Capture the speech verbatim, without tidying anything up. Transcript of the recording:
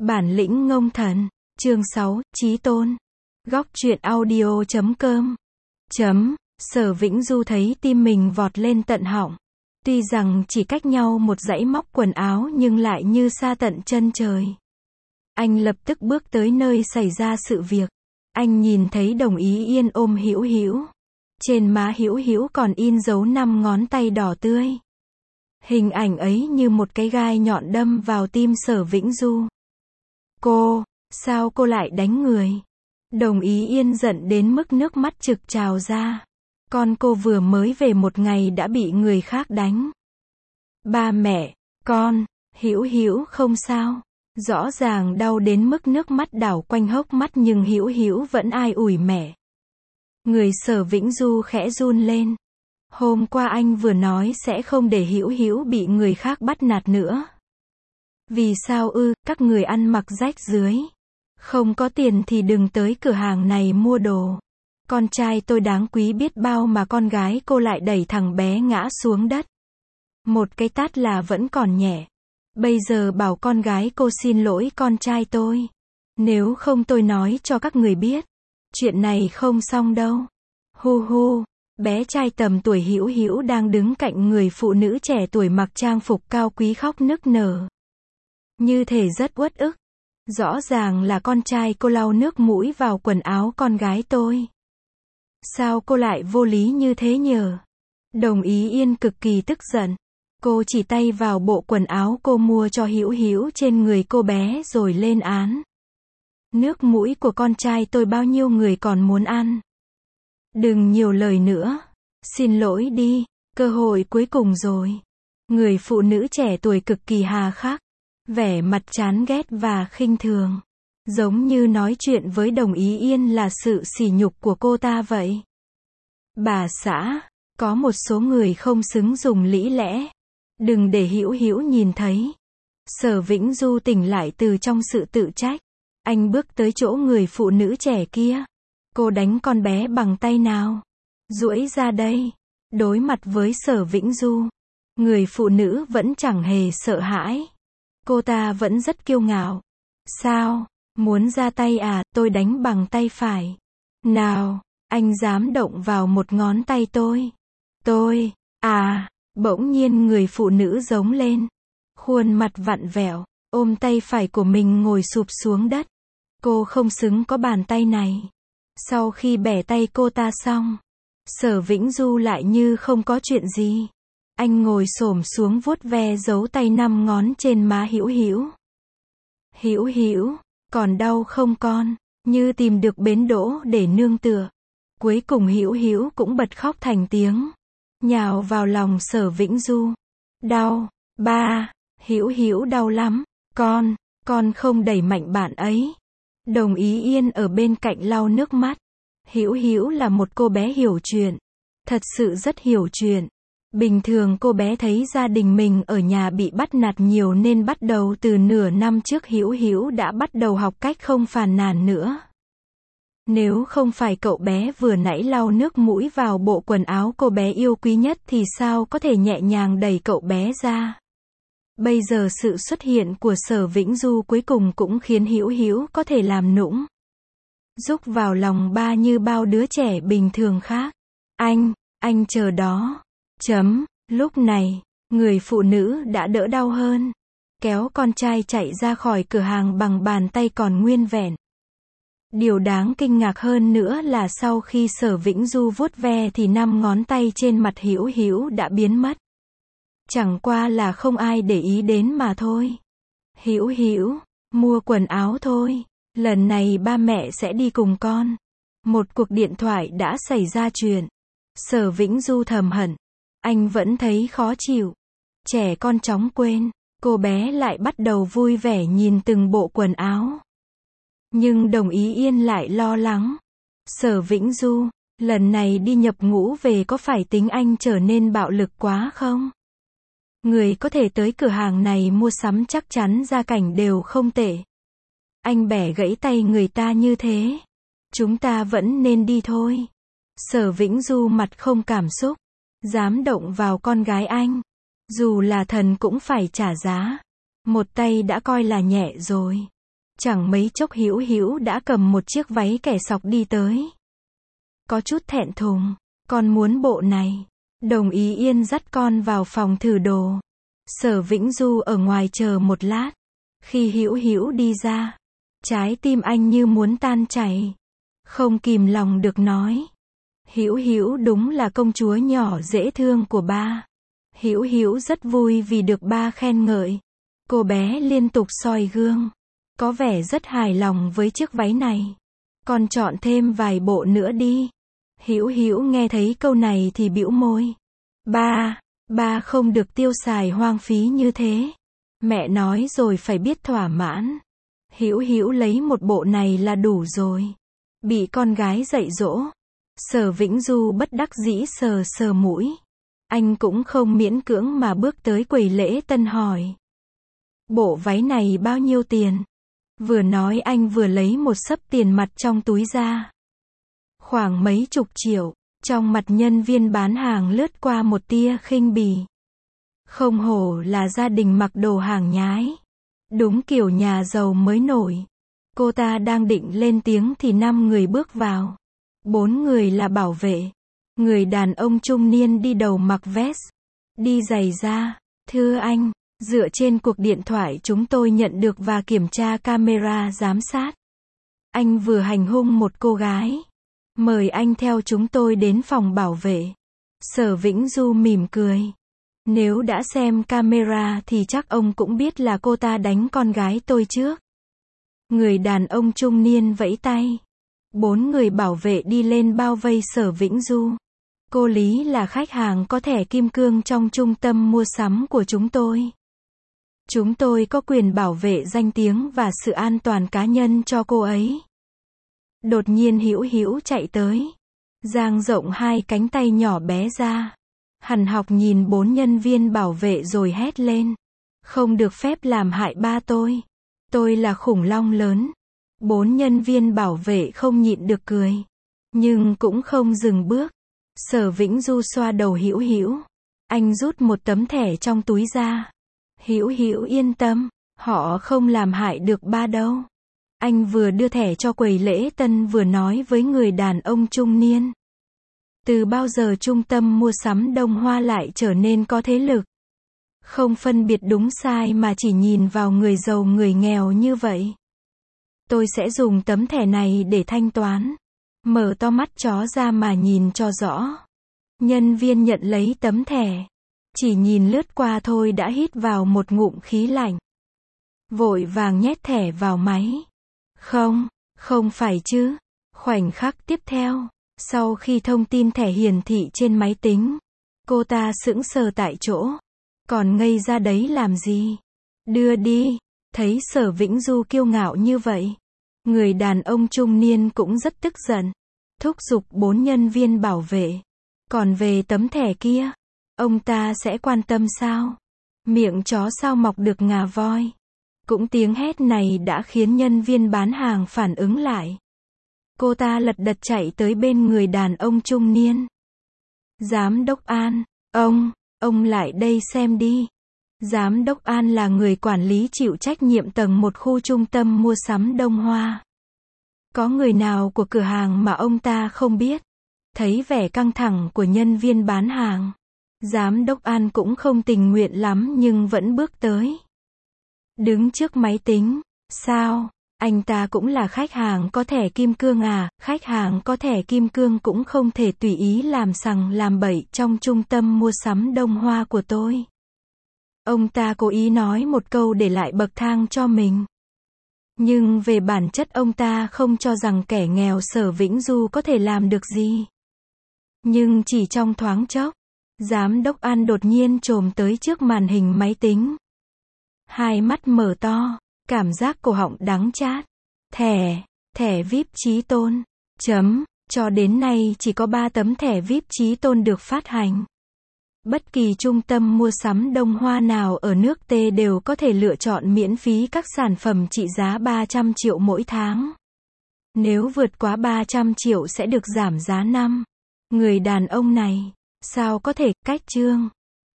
Bản lĩnh ngông thần. Chương sáu, Chí Tôn. Góc truyện audio chấm com. Chấm. Sở Vĩnh Du thấy tim mình vọt lên tận họng. Tuy rằng chỉ cách nhau một dãy móc quần áo nhưng lại như xa tận chân trời. Anh lập tức bước tới nơi xảy ra sự việc. Anh nhìn thấy Đồng Ý Yên ôm Hữu Hữu. Trên má Hữu Hữu còn in dấu năm ngón tay đỏ tươi. Hình ảnh ấy như một cái gai nhọn đâm vào tim Sở Vĩnh Du. Cô, sao cô lại đánh người? Đồng Ý Yên giận đến mức nước mắt trực trào ra. Con cô vừa mới về một ngày đã bị người khác đánh. Ba mẹ, con, Hữu Hữu không sao. Rõ ràng đau đến mức nước mắt đảo quanh hốc mắt nhưng Hữu Hữu vẫn ai ủi mẹ. Người Sở Vĩnh Du khẽ run lên. Hôm qua anh vừa nói sẽ không để Hữu Hữu bị người khác bắt nạt nữa. Vì sao ư, các người ăn mặc rách rưới. Không có tiền thì đừng tới cửa hàng này mua đồ. Con trai tôi đáng quý biết bao mà con gái cô lại đẩy thằng bé ngã xuống đất. Một cái tát là vẫn còn nhẹ. Bây giờ bảo con gái cô xin lỗi con trai tôi. Nếu không tôi nói cho các người biết. Chuyện này không xong đâu. Hu hu. Bé trai tầm tuổi Hữu Hữu đang đứng cạnh người phụ nữ trẻ tuổi mặc trang phục cao quý khóc nức nở. Như thể rất uất ức. Rõ ràng là con trai cô lau nước mũi vào quần áo con gái tôi. Sao cô lại vô lý như thế nhờ? Đồng Ý Yên cực kỳ tức giận. Cô chỉ tay vào bộ quần áo cô mua cho Hữu Hữu trên người cô bé rồi lên án. Nước mũi của con trai tôi bao nhiêu người còn muốn ăn. Đừng nhiều lời nữa. Xin lỗi đi, cơ hội cuối cùng rồi. Người phụ nữ trẻ tuổi cực kỳ hà khắc. Vẻ mặt chán ghét và khinh thường. Giống như nói chuyện với Đồng Ý Yên là sự sỉ nhục của cô ta vậy. Bà xã, có một số người không xứng dùng lý lẽ. Đừng để Hữu Hữu nhìn thấy. Sở Vĩnh Du tỉnh lại từ trong sự tự trách. Anh bước tới chỗ người phụ nữ trẻ kia. Cô đánh con bé bằng tay nào? Duỗi ra đây. Đối mặt với Sở Vĩnh Du, người phụ nữ vẫn chẳng hề sợ hãi. Cô ta vẫn rất kiêu ngạo. Sao? Muốn ra tay à? Tôi đánh bằng tay phải. Nào, anh dám động vào một ngón tay tôi. Tôi, à, bỗng nhiên người phụ nữ giống lên. Khuôn mặt vặn vẹo, ôm tay phải của mình ngồi sụp xuống đất. Cô không xứng có bàn tay này. Sau khi bẻ tay cô ta xong, Sở Vĩnh Du lại như không có chuyện gì. Anh ngồi xổm xuống vuốt ve dấu tay năm ngón trên má Hữu Hữu. Hữu Hữu, còn đau không con? Như tìm được bến đỗ để nương tựa. Cuối cùng Hữu Hữu cũng bật khóc thành tiếng, nhào vào lòng Sở Vĩnh Du. Đau, ba, Hữu Hữu đau lắm. Con, con không đẩy mạnh bạn ấy. Đồng Ý Yên ở bên cạnh lau nước mắt. Hữu Hữu là một cô bé hiểu chuyện. Thật sự rất hiểu chuyện. Bình thường cô bé thấy gia đình mình ở nhà bị bắt nạt nhiều nên bắt đầu từ nửa năm trước Hữu Hữu đã bắt đầu học cách không phàn nàn nữa. Nếu không phải cậu bé vừa nãy lau nước mũi vào bộ quần áo cô bé yêu quý nhất thì sao có thể nhẹ nhàng đẩy cậu bé ra. Bây giờ sự xuất hiện của Sở Vĩnh Du cuối cùng cũng khiến Hữu Hữu có thể làm nũng. Rúc vào lòng ba như bao đứa trẻ bình thường khác. Anh, anh chờ đó. Chấm. Lúc này, người phụ nữ đã đỡ đau hơn. Kéo con trai chạy ra khỏi cửa hàng bằng bàn tay còn nguyên vẹn. Điều đáng kinh ngạc hơn nữa là sau khi Sở Vĩnh Du vuốt ve thì năm ngón tay trên mặt Hữu Hữu đã biến mất. Chẳng qua là không ai để ý đến mà thôi. Hữu Hữu, mua quần áo thôi. Lần này ba mẹ sẽ đi cùng con. Một cuộc điện thoại đã xảy ra chuyện. Sở Vĩnh Du thầm hận. Anh vẫn thấy khó chịu. Trẻ con chóng quên. Cô bé lại bắt đầu vui vẻ nhìn từng bộ quần áo. Nhưng Đồng Ý Yên lại lo lắng. Sở Vĩnh Du, lần này đi nhập ngũ về có phải tính anh trở nên bạo lực quá không? Người có thể tới cửa hàng này mua sắm chắc chắn gia cảnh đều không tệ. Anh bẻ gãy tay người ta như thế. Chúng ta vẫn nên đi thôi. Sở Vĩnh Du mặt không cảm xúc. Dám động vào con gái anh. Dù là thần cũng phải trả giá. Một tay đã coi là nhẹ rồi. Chẳng mấy chốc Hữu Hữu đã cầm một chiếc váy kẻ sọc đi tới. Có chút thẹn thùng, con muốn bộ này. Đồng ý Yên dắt con vào phòng thử đồ. Sở Vĩnh Du ở ngoài chờ một lát. Khi Hữu Hữu đi ra, trái tim anh như muốn tan chảy. Không kìm lòng được nói. Hữu Hữu đúng là công chúa nhỏ dễ thương của ba. Hữu Hữu rất vui vì được ba khen ngợi. Cô bé liên tục soi gương. Có vẻ rất hài lòng với chiếc váy này. Con chọn thêm vài bộ nữa đi. Hữu Hữu nghe thấy câu này thì bĩu môi. Ba, ba không được tiêu xài hoang phí như thế. Mẹ nói rồi phải biết thỏa mãn. Hữu Hữu lấy một bộ này là đủ rồi. Bị con gái dạy dỗ. Sở Vĩnh Du bất đắc dĩ sờ sờ mũi. Anh cũng không miễn cưỡng mà bước tới quầy lễ tân hỏi. Bộ váy này bao nhiêu tiền? Vừa nói anh vừa lấy một xấp tiền mặt trong túi ra. Khoảng mấy chục triệu. Trong mặt nhân viên bán hàng lướt qua một tia khinh bỉ. Không hổ là gia đình mặc đồ hàng nhái. Đúng kiểu nhà giàu mới nổi. Cô ta đang định lên tiếng thì năm người bước vào. Bốn người là bảo vệ. Người đàn ông trung niên đi đầu mặc vest. Đi giày da. Thưa anh, dựa trên cuộc điện thoại chúng tôi nhận được và kiểm tra camera giám sát. Anh vừa hành hung một cô gái. Mời anh theo chúng tôi đến phòng bảo vệ. Sở Vĩnh Du mỉm cười. Nếu đã xem camera thì chắc ông cũng biết là cô ta đánh con gái tôi trước. Người đàn ông trung niên vẫy tay. Bốn người bảo vệ đi lên bao vây Sở Vĩnh Du. Cô Lý là khách hàng có thẻ kim cương trong trung tâm mua sắm của chúng tôi. Chúng tôi có quyền bảo vệ danh tiếng và sự an toàn cá nhân cho cô ấy. Đột nhiên Hữu Hữu chạy tới. Dang rộng hai cánh tay nhỏ bé ra. Hằn học nhìn bốn nhân viên bảo vệ rồi hét lên. Không được phép làm hại ba tôi. Tôi là khủng long lớn. Bốn nhân viên bảo vệ không nhịn được cười. Nhưng cũng không dừng bước. Sở Vĩnh Du xoa đầu Hữu Hữu. Anh rút một tấm thẻ trong túi ra. Hữu Hữu yên tâm. Họ không làm hại được ba đâu. Anh vừa đưa thẻ cho quầy lễ tân vừa nói với người đàn ông trung niên. Từ bao giờ trung tâm mua sắm Đông Hoa lại trở nên có thế lực? Không phân biệt đúng sai mà chỉ nhìn vào người giàu người nghèo như vậy. Tôi sẽ dùng tấm thẻ này để thanh toán. Mở to mắt chó ra mà nhìn cho rõ. Nhân viên nhận lấy tấm thẻ. Chỉ nhìn lướt qua thôi đã hít vào một ngụm khí lạnh. Vội vàng nhét thẻ vào máy. Không, không phải chứ. Khoảnh khắc tiếp theo, sau khi thông tin thẻ hiển thị trên máy tính, cô ta sững sờ tại chỗ. Còn ngây ra đấy làm gì? Đưa đi. Thấy Sở Vĩnh Du kiêu ngạo như vậy. Người đàn ông trung niên cũng rất tức giận. Thúc giục bốn nhân viên bảo vệ. Còn về tấm thẻ kia, ông ta sẽ quan tâm sao? Miệng chó sao mọc được ngà voi? Cũng tiếng hét này đã khiến nhân viên bán hàng phản ứng lại. Cô ta lật đật chạy tới bên người đàn ông trung niên. Giám đốc An, ông, ông lại đây xem đi. Giám đốc An là người quản lý chịu trách nhiệm tầng một khu trung tâm mua sắm Đông Hoa. Có người nào của cửa hàng mà ông ta không biết? Thấy vẻ căng thẳng của nhân viên bán hàng, Giám đốc An cũng không tình nguyện lắm nhưng vẫn bước tới. Đứng trước máy tính. Sao? Anh ta cũng là khách hàng có thẻ kim cương à? Khách hàng có thẻ kim cương cũng không thể tùy ý làm sằng làm bậy trong trung tâm mua sắm Đông Hoa của tôi. Ông ta cố ý nói một câu để lại bậc thang cho mình. Nhưng về bản chất ông ta không cho rằng kẻ nghèo Sở Vĩnh Du có thể làm được gì. Nhưng chỉ trong thoáng chốc, Giám đốc An đột nhiên chồm tới trước màn hình máy tính. Hai mắt mở to, cảm giác cổ họng đắng chát. Thẻ, thẻ vi ai pi Chí Tôn. Chấm, cho đến nay chỉ có ba tấm thẻ vi ai pi Chí Tôn được phát hành. Bất kỳ trung tâm mua sắm Đông Hoa nào ở nước T đều có thể lựa chọn miễn phí các sản phẩm trị giá ba trăm triệu mỗi tháng. Nếu vượt quá ba trăm triệu sẽ được giảm giá năm. Người đàn ông này, sao có thể, cách chương.